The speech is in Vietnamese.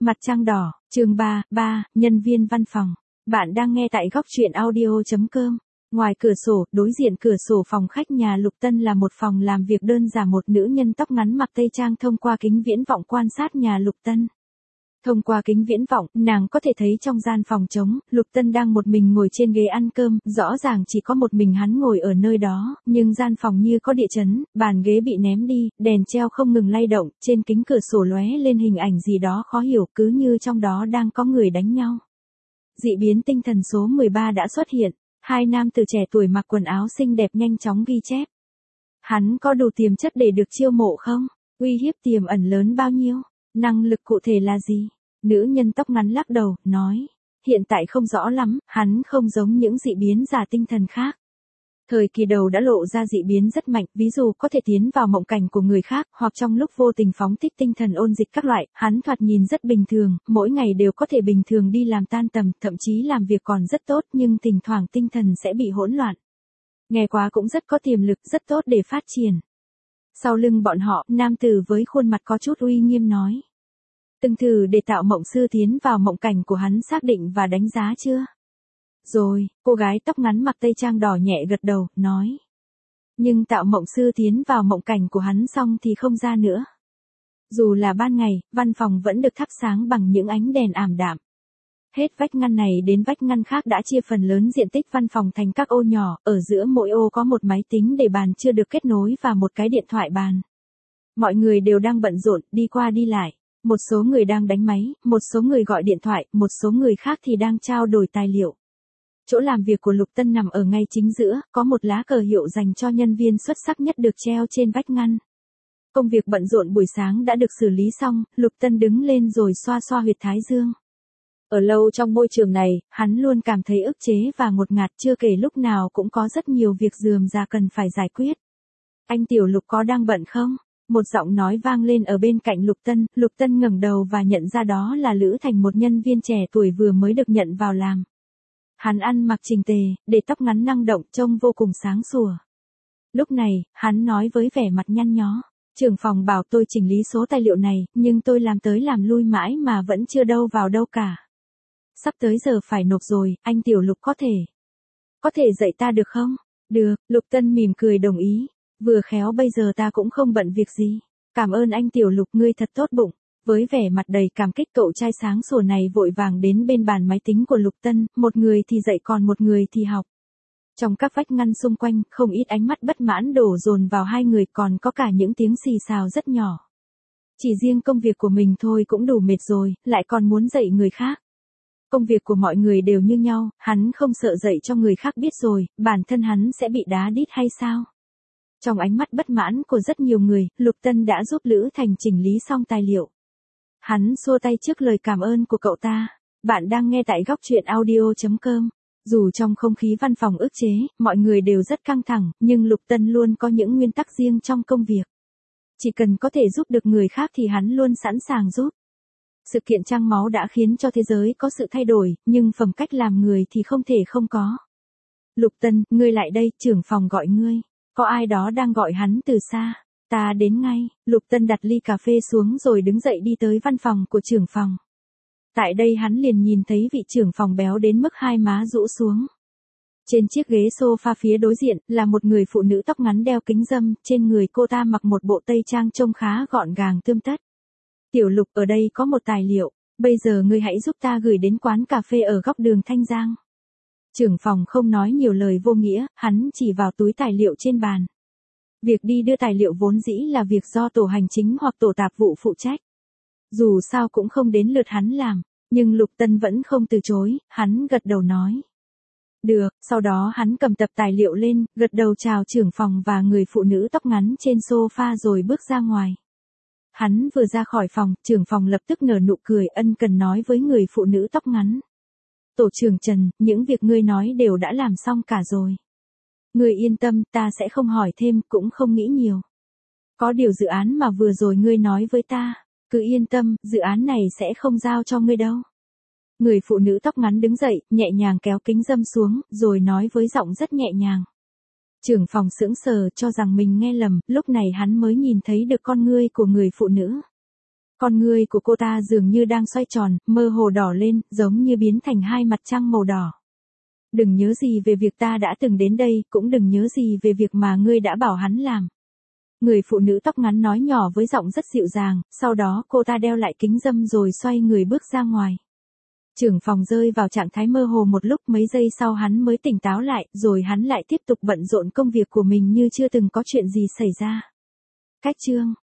Mặt trăng đỏ, chương 3, nhân viên văn phòng. Bạn đang nghe tại góc truyện audio.com. Ngoài cửa sổ, đối diện cửa sổ phòng khách nhà Lục Tân là một phòng làm việc đơn giản, một nữ nhân tóc ngắn mặc tây trang thông qua kính viễn vọng quan sát nhà Lục Tân. Thông qua kính viễn vọng, nàng có thể thấy trong gian phòng trống, Lục Tân đang một mình ngồi trên ghế ăn cơm, rõ ràng chỉ có một mình hắn ngồi ở nơi đó, nhưng gian phòng như có địa chấn, bàn ghế bị ném đi, đèn treo không ngừng lay động, trên kính cửa sổ lóe lên hình ảnh gì đó khó hiểu, cứ như trong đó đang có người đánh nhau. Dị biến tinh thần số 13 đã xuất hiện, hai nam tử trẻ tuổi mặc quần áo xinh đẹp nhanh chóng ghi chép. Hắn có đủ tiềm chất để được chiêu mộ không? Uy hiếp tiềm ẩn lớn bao nhiêu? Năng lực cụ thể là gì? Nữ nhân tóc ngắn lắc đầu, nói. Hiện tại không rõ lắm, hắn không giống những dị biến giả tinh thần khác. Thời kỳ đầu đã lộ ra dị biến rất mạnh, ví dụ có thể tiến vào mộng cảnh của người khác, hoặc trong lúc vô tình phóng thích tinh thần ôn dịch các loại, hắn thoạt nhìn rất bình thường, mỗi ngày đều có thể bình thường đi làm tan tầm, thậm chí làm việc còn rất tốt, nhưng thỉnh thoảng tinh thần sẽ bị hỗn loạn. Nghe quá cũng rất có tiềm lực, rất tốt để phát triển. Sau lưng bọn họ, nam tử với khuôn mặt có chút uy nghiêm nói. Từng thử để tạo mộng sư tiến vào mộng cảnh của hắn xác định và đánh giá chưa? Rồi, cô gái tóc ngắn mặc tây trang đỏ nhẹ gật đầu, nói. Nhưng tạo mộng sư tiến vào mộng cảnh của hắn xong thì không ra nữa. Dù là ban ngày, văn phòng vẫn được thắp sáng bằng những ánh đèn ảm đạm. Hết vách ngăn này đến vách ngăn khác đã chia phần lớn diện tích văn phòng thành các ô nhỏ, ở giữa mỗi ô có một máy tính để bàn chưa được kết nối và một cái điện thoại bàn. Mọi người đều đang bận rộn, đi qua đi lại. Một số người đang đánh máy, một số người gọi điện thoại, một số người khác thì đang trao đổi tài liệu. Chỗ làm việc của Lục Tân nằm ở ngay chính giữa, có một lá cờ hiệu dành cho nhân viên xuất sắc nhất được treo trên vách ngăn. Công việc bận rộn buổi sáng đã được xử lý xong, Lục Tân đứng lên rồi xoa xoa huyệt thái dương. Ở lâu trong môi trường này, hắn luôn cảm thấy ức chế và ngột ngạt, chưa kể lúc nào cũng có rất nhiều việc rườm rà cần phải giải quyết. Anh Tiểu Lục có đang bận không? Một giọng nói vang lên ở bên cạnh Lục Tân ngẩng đầu và nhận ra đó là Lữ Thành, một nhân viên trẻ tuổi vừa mới được nhận vào làm. Hắn ăn mặc chỉnh tề, để tóc ngắn năng động, trông vô cùng sáng sủa. Lúc này, hắn nói với vẻ mặt nhăn nhó. Trưởng phòng bảo tôi chỉnh lý số tài liệu này, nhưng tôi làm tới làm lui mãi mà vẫn chưa đâu vào đâu cả. Sắp tới giờ phải nộp rồi, anh Tiểu Lục có thể dạy ta được không? Được, Lục Tân mỉm cười đồng ý. Vừa khéo bây giờ ta cũng không bận việc gì. Cảm ơn anh Tiểu Lục, ngươi thật tốt bụng. Với vẻ mặt đầy cảm kích, cậu trai sáng sủa này vội vàng đến bên bàn máy tính của Lục Tân, một người thì dạy còn một người thì học. Trong các vách ngăn xung quanh, không ít ánh mắt bất mãn đổ dồn vào hai người, còn có cả những tiếng xì xào rất nhỏ. Chỉ riêng công việc của mình thôi cũng đủ mệt rồi, lại còn muốn dạy người khác. Công việc của mọi người đều như nhau, hắn không sợ dạy cho người khác biết rồi, bản thân hắn sẽ bị đá đít hay sao? Trong ánh mắt bất mãn của rất nhiều người, Lục Tân đã giúp Lữ Thành chỉnh lý xong tài liệu. Hắn xua tay trước lời cảm ơn của cậu ta. Bạn đang nghe tại góc truyện audio.com. Dù trong không khí văn phòng ức chế, mọi người đều rất căng thẳng, nhưng Lục Tân luôn có những nguyên tắc riêng trong công việc. Chỉ cần có thể giúp được người khác thì hắn luôn sẵn sàng giúp. Sự kiện Trăng Máu đã khiến cho thế giới có sự thay đổi, nhưng phẩm cách làm người thì không thể không có. Lục Tân, ngươi lại đây, trưởng phòng gọi ngươi. Có ai đó đang gọi hắn từ xa. Ta đến ngay. Lục Tân đặt ly cà phê xuống rồi đứng dậy đi tới văn phòng của trưởng phòng. Tại đây hắn liền nhìn thấy vị trưởng phòng béo đến mức hai má rũ xuống. Trên chiếc ghế sofa phía đối diện là một người phụ nữ tóc ngắn đeo kính râm, trên người cô ta mặc một bộ tây trang trông khá gọn gàng tươm tất. Tiểu Lục, ở đây có một tài liệu, bây giờ ngươi hãy giúp ta gửi đến quán cà phê ở góc đường Thanh Giang. Trưởng phòng không nói nhiều lời vô nghĩa, hắn chỉ vào túi tài liệu trên bàn. Việc đi đưa tài liệu vốn dĩ là việc do tổ hành chính hoặc tổ tạp vụ phụ trách. Dù sao cũng không đến lượt hắn làm, nhưng Lục Tân vẫn không từ chối, hắn gật đầu nói. Được, sau đó hắn cầm tập tài liệu lên, gật đầu chào trưởng phòng và người phụ nữ tóc ngắn trên sofa rồi bước ra ngoài. Hắn vừa ra khỏi phòng, trưởng phòng lập tức nở nụ cười ân cần nói với người phụ nữ tóc ngắn. Tổ trưởng Trần, những việc ngươi nói đều đã làm xong cả rồi. Ngươi yên tâm, ta sẽ không hỏi thêm, cũng không nghĩ nhiều. Có điều dự án mà vừa rồi ngươi nói với ta, cứ yên tâm, dự án này sẽ không giao cho ngươi đâu. Người phụ nữ tóc ngắn đứng dậy, nhẹ nhàng kéo kính râm xuống, rồi nói với giọng rất nhẹ nhàng. Trưởng phòng sững sờ cho rằng mình nghe lầm, lúc này hắn mới nhìn thấy được con ngươi của người phụ nữ. Con ngươi của cô ta dường như đang xoay tròn, mơ hồ đỏ lên, giống như biến thành hai mặt trăng màu đỏ. Đừng nhớ gì về việc ta đã từng đến đây, cũng đừng nhớ gì về việc mà ngươi đã bảo hắn làm. Người phụ nữ tóc ngắn nói nhỏ với giọng rất dịu dàng, sau đó cô ta đeo lại kính râm rồi xoay người bước ra ngoài. Trưởng phòng rơi vào trạng thái mơ hồ một lúc, mấy giây sau hắn mới tỉnh táo lại, rồi hắn lại tiếp tục bận rộn công việc của mình như chưa từng có chuyện gì xảy ra. Cách chương